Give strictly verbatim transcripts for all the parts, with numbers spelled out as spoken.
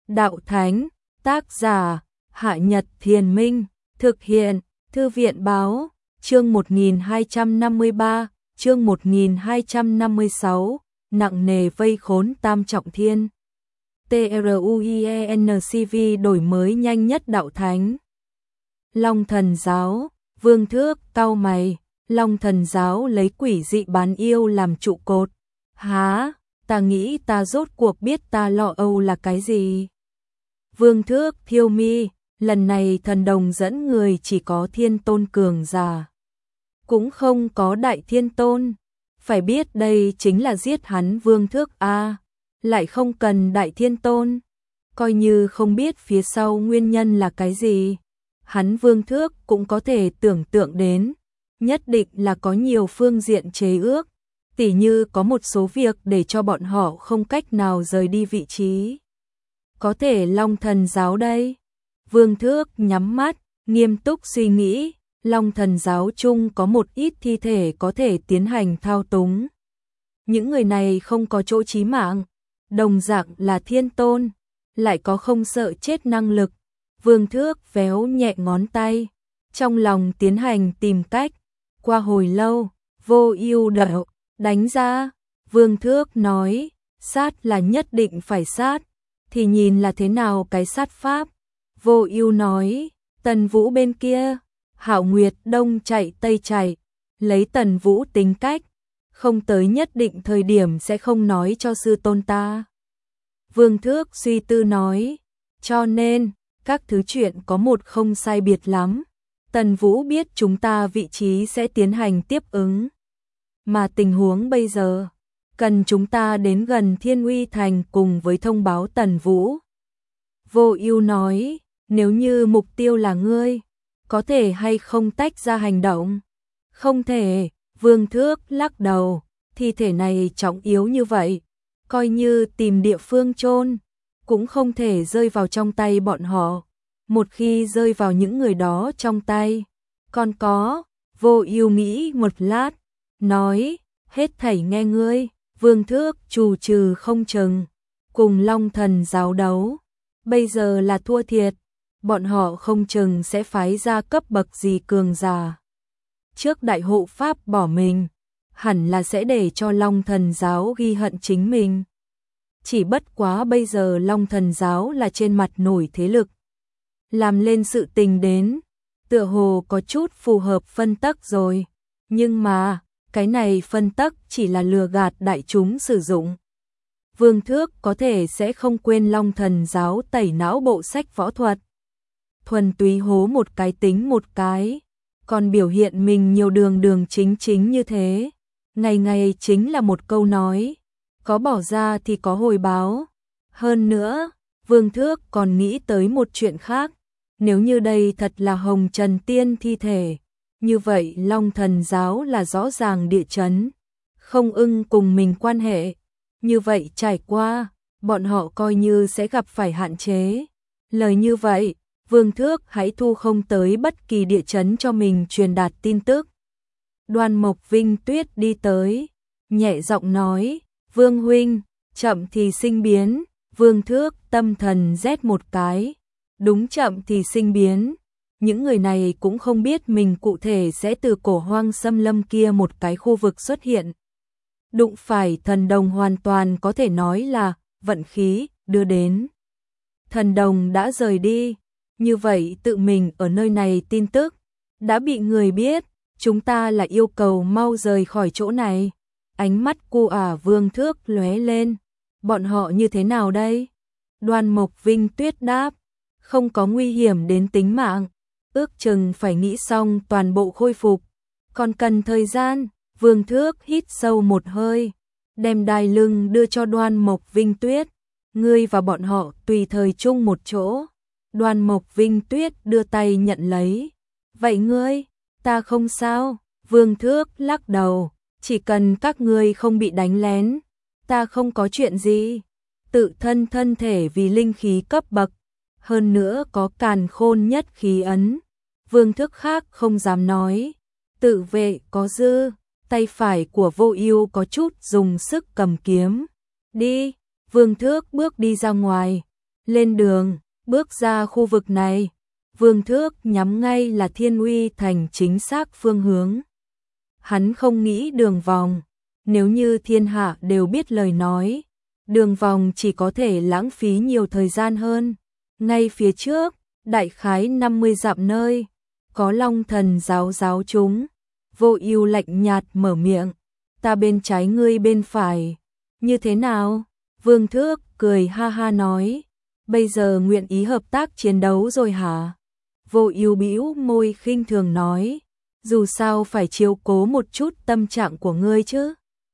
Đạo Thánh, tác giả, Hạ Nhật Thiền Minh, thực hiện, Thư viện Báo, chương một nghìn hai trăm năm mươi ba, chương một nghìn hai trăm năm mươi sáu, nặng nề vây khốn Tam Trọng Thiên. TRUIENCV đổi mới nhanh nhất Đạo Thánh. Long Thần Giáo, Vương Thước cau mày, Long Thần Giáo lấy quỷ dị bán yêu làm trụ cột. Hả, ta nghĩ ta rốt cuộc biết ta lo âu là cái gì? Vương Thước thiêu mi, lần này thần đồng dẫn người chỉ có thiên tôn cường giả. Cũng không có đại thiên tôn. Phải biết đây chính là giết hắn Vương Thước a, lại không cần đại thiên tôn. Coi như không biết phía sau nguyên nhân là cái gì, hắn Vương Thước cũng có thể tưởng tượng đến, nhất định là có nhiều phương diện chế ước, tỉ như có một số việc để cho bọn họ không cách nào rời đi vị trí. Có thể Long Thần Giáo đây? Vương Thước nhắm mắt, nghiêm túc suy nghĩ, Long Thần Giáo chung có một ít thi thể có thể tiến hành thao túng. Những người này không có chỗ chí mạng, đồng dạng là thiên tôn, lại có không sợ chết năng lực. Vương Thước véo nhẹ ngón tay, trong lòng tiến hành tìm cách. Qua hồi lâu, Vô Ưu đợi, đánh ra. Vương Thước nói, sát là nhất định phải sát, thì nhìn là thế nào cái sát pháp. Vô Ưu nói, Tần Vũ bên kia, Hạo Nguyệt đông chạy tây chạy, lấy Tần Vũ tính cách, không tới nhất định thời điểm sẽ không nói cho sư tôn ta. Vương Thước suy tư nói, cho nên, các thứ chuyện có một không sai biệt lắm. Tần Vũ biết chúng ta vị trí sẽ tiến hành tiếp ứng. Mà tình huống bây giờ, cần chúng ta đến gần Thiên Uy Thành cùng với thông báo Tần Vũ. Vô Ưu nói, nếu như mục tiêu là ngươi, có thể hay không tách ra hành động? Không thể, Vương Thước lắc đầu, thi thể này trọng yếu như vậy, coi như tìm địa phương chôn cũng không thể rơi vào trong tay bọn họ. Một khi rơi vào những người đó trong tay, còn có, Vô Ưu nghĩ một lát, nói, hết thảy nghe ngươi. Vương Thước trù trừ không chừng, cùng Long Thần Giáo đấu, bây giờ là thua thiệt, bọn họ không chừng sẽ phái ra cấp bậc gì cường giả. Trước đại hộ pháp bỏ mình, hẳn là sẽ để cho Long Thần Giáo ghi hận chính mình. Chỉ bất quá bây giờ Long Thần Giáo là trên mặt nổi thế lực, làm lên sự tình đến, tựa hồ có chút phù hợp phân tắc rồi, nhưng mà, cái này phân tắc chỉ là lừa gạt đại chúng sử dụng. Vương Thước có thể sẽ không quên Long Thần Giáo tẩy não bộ sách võ thuật. Thuần túy hố một cái tính một cái, còn biểu hiện mình nhiều đường đường chính chính như thế. Ngày ngày chính là một câu nói, có bỏ ra thì có hồi báo. Hơn nữa, Vương Thước còn nghĩ tới một chuyện khác, nếu như đây thật là Hồng Trần Tiên thi thể, như vậy Long Thần Giáo là rõ ràng địa chấn, không ưng cùng mình quan hệ. Như vậy trải qua, bọn họ coi như sẽ gặp phải hạn chế. Lời như vậy, Vương Thước hãy thu không tới bất kỳ địa chấn cho mình truyền đạt tin tức. Đoan Mộc Vinh Tuyết đi tới, nhẹ giọng nói, Vương huynh, chậm thì sinh biến. Vương Thước tâm thần rét một cái, đúng chậm thì sinh biến. Những người này cũng không biết mình cụ thể sẽ từ cổ hoang xâm lâm kia một cái khu vực xuất hiện. Đụng phải thần đồng hoàn toàn có thể nói là vận khí đưa đến. Thần đồng đã rời đi, như vậy tự mình ở nơi này tin tức đã bị người biết, chúng ta là yêu cầu mau rời khỏi chỗ này. Ánh mắt cu ả Vương Thước lóe lên, bọn họ như thế nào đây? Đoan Mộc Vinh Tuyết đáp, không có nguy hiểm đến tính mạng, ước chừng phải nghĩ xong toàn bộ khôi phục, còn cần thời gian. Vương Thước hít sâu một hơi, đem đai lưng đưa cho Đoan Mộc Vinh Tuyết, ngươi và bọn họ tùy thời chung một chỗ. Đoan Mộc Vinh Tuyết đưa tay nhận lấy, vậy ngươi, ta không sao. Vương Thước lắc đầu, chỉ cần các ngươi không bị đánh lén, ta không có chuyện gì. Tự thân thân thể vì linh khí cấp bậc, hơn nữa có càn khôn nhất khí ấn, Vương Thước khác không dám nói. Tự vệ có dư, tay phải của Vô Ưu có chút dùng sức cầm kiếm. Đi, Vương Thước bước đi ra ngoài, lên đường, bước ra khu vực này. Vương Thước nhắm ngay là Thiên Uy Thành chính xác phương hướng. Hắn không nghĩ đường vòng, nếu như thiên hạ đều biết lời nói, đường vòng chỉ có thể lãng phí nhiều thời gian hơn. Ngay phía trước, đại khái năm mươi dặm nơi, có Long Thần giáo giáo chúng. Vô Ưu lạnh nhạt mở miệng, ta bên trái ngươi bên phải, như thế nào? Vương Thước cười ha ha nói, bây giờ nguyện ý hợp tác chiến đấu rồi hả? Vô Ưu bĩu môi khinh thường nói, dù sao phải chiếu cố một chút tâm trạng của ngươi chứ.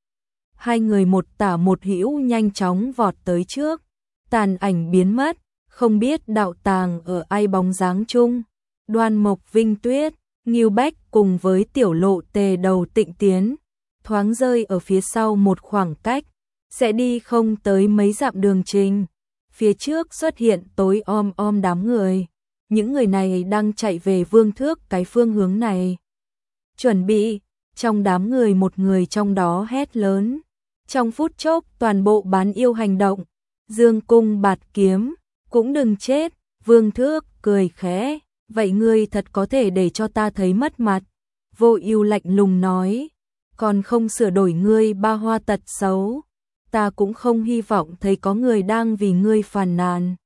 Hai người một tả một hữu nhanh chóng vọt tới trước, tàn ảnh biến mất, không biết đạo tàng ở ai bóng dáng chung. Đoan Mộc Vinh Tuyết, Ngưu Bách cùng với Tiểu Lộ Tề Đầu Tịnh Tiến, thoáng rơi ở phía sau một khoảng cách, sẽ đi không tới mấy dặm đường trình. Phía trước xuất hiện tối om om đám người, những người này đang chạy về Vương Thước cái phương hướng này. Chuẩn bị, trong đám người một người trong đó hét lớn. Trong phút chốc toàn bộ bán yêu hành động, dương cung bạt kiếm, cũng đừng chết. Vương Thước cười khẽ, vậy ngươi thật có thể để cho ta thấy mất mặt. Vô Ưu lạnh lùng nói, còn không sửa đổi ngươi ba hoa tật xấu, ta cũng không hy vọng thấy có người đang vì ngươi phàn nàn.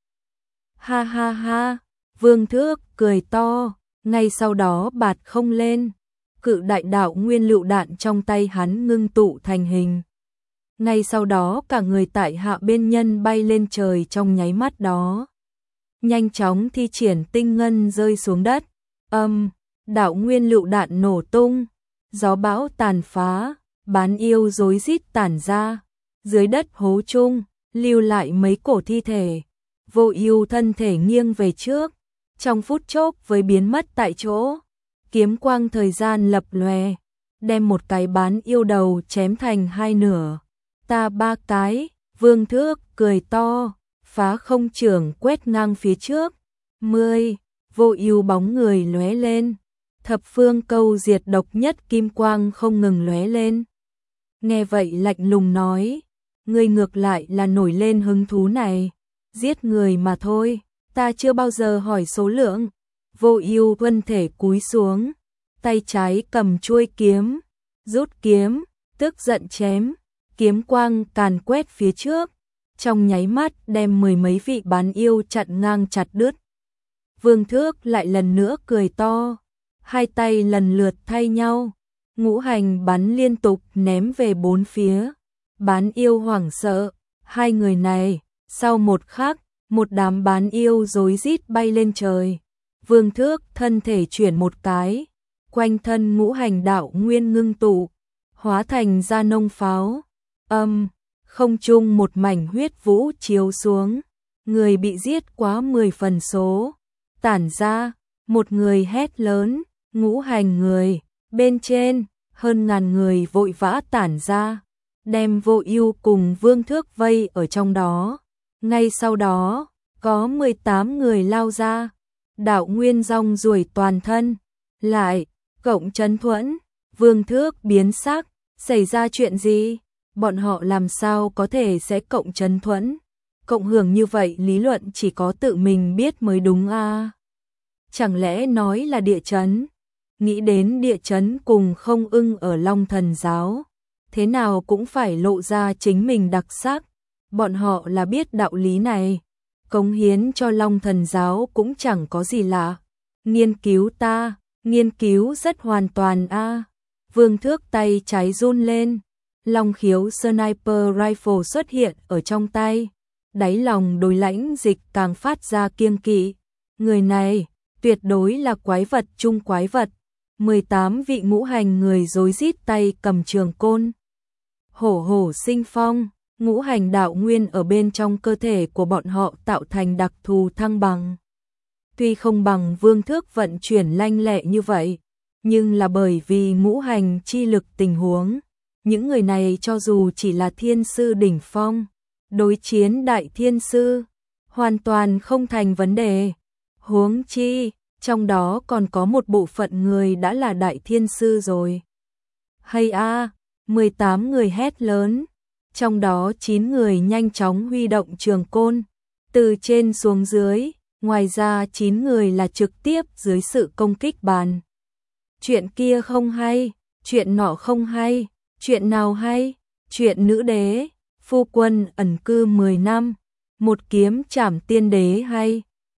Ha ha ha, Vương Thước cười to, ngay sau đó bạt không lên, cự đại đạo nguyên lựu đạn trong tay hắn ngưng tụ thành hình. Ngay sau đó cả người tại hạ bên nhân bay lên trời trong nháy mắt đó. Nhanh chóng thi triển tinh ngân rơi xuống đất. Âm, đạo nguyên lựu đạn nổ tung, gió bão tàn phá, bán yêu rối rít tản ra. Dưới đất hố chung, lưu lại mấy cổ thi thể. Vô Ưu thân thể nghiêng về trước, trong phút chốc với biến mất tại chỗ. Kiếm quang thời gian lập lòe, đem một cái bán yêu đầu chém thành hai nửa. Ta ba cái, Vương Thước cười to, phá không trưởng quét ngang phía trước. Mười, Vô Ưu bóng người lóe lên, thập phương câu diệt độc nhất kim quang không ngừng lóe lên. Nghe vậy lạnh lùng nói, ngươi ngược lại là nổi lên hứng thú này, giết người mà thôi, ta chưa bao giờ hỏi số lượng. Vô Ưu thân thể cúi xuống, tay trái cầm chuôi kiếm, rút kiếm, tức giận chém. Kiếm quang càn quét phía trước, trong nháy mắt đem mười mấy vị bán yêu chặn ngang chặt đứt. Vương Thước lại lần nữa cười to, hai tay lần lượt thay nhau, ngũ hành bắn liên tục ném về bốn phía. Bán yêu hoảng sợ, hai người này, sau một khắc, một đám bán yêu rối rít bay lên trời. Vương Thước thân thể chuyển một cái, quanh thân ngũ hành đạo nguyên ngưng tụ, hóa thành ra nông pháo. Âm, không trung một mảnh huyết vũ chiếu xuống, người bị giết quá mười phần số, tản ra, một người hét lớn, ngũ hành người, bên trên, hơn ngàn người vội vã tản ra, đem Vô Ưu cùng Vương Thước vây ở trong đó. Ngay sau đó, có mười tám người lao ra, đạo nguyên rong ruổi toàn thân, lại, cộng chấn thuẫn, Vương Thước biến sắc, xảy ra chuyện gì? Bọn họ làm sao có thể sẽ cộng chấn thuẫn? Cộng hưởng như vậy lý luận chỉ có tự mình biết mới đúng a. À? Chẳng lẽ nói là địa chấn? Nghĩ đến địa chấn cùng không ưng ở Long Thần giáo, thế nào cũng phải lộ ra chính mình đặc sắc. Bọn họ là biết đạo lý này, cống hiến cho Long Thần giáo cũng chẳng có gì lạ. Nghiên cứu ta, nghiên cứu rất hoàn toàn a. À? Vương Thước tay trái run lên. Long khiếu sniper rifle xuất hiện ở trong tay, đáy lòng Đối Lãnh Dịch càng phát ra kiêng kỵ. Người này, tuyệt đối là quái vật chung quái vật. mười tám vị ngũ hành người rối rít tay cầm trường côn. Hổ hổ sinh phong, ngũ hành đạo nguyên ở bên trong cơ thể của bọn họ tạo thành đặc thù thăng bằng. Tuy không bằng Vương Thước vận chuyển lanh lẹ như vậy, nhưng là bởi vì ngũ hành chi lực tình huống. Những người này cho dù chỉ là thiên sư đỉnh phong, đối chiến đại thiên sư, hoàn toàn không thành vấn đề. Huống chi, trong đó còn có một bộ phận người đã là đại thiên sư rồi. Hay a, mười tám người hét lớn, trong đó chín người nhanh chóng huy động trường côn, từ trên xuống dưới, ngoài ra chín người là trực tiếp dưới sự công kích bàn. Chuyện kia không hay, chuyện nọ không hay, chuyện nào hay, chuyện nữ đế, phu quân ẩn cư mười năm, một kiếm trảm tiên đế hay.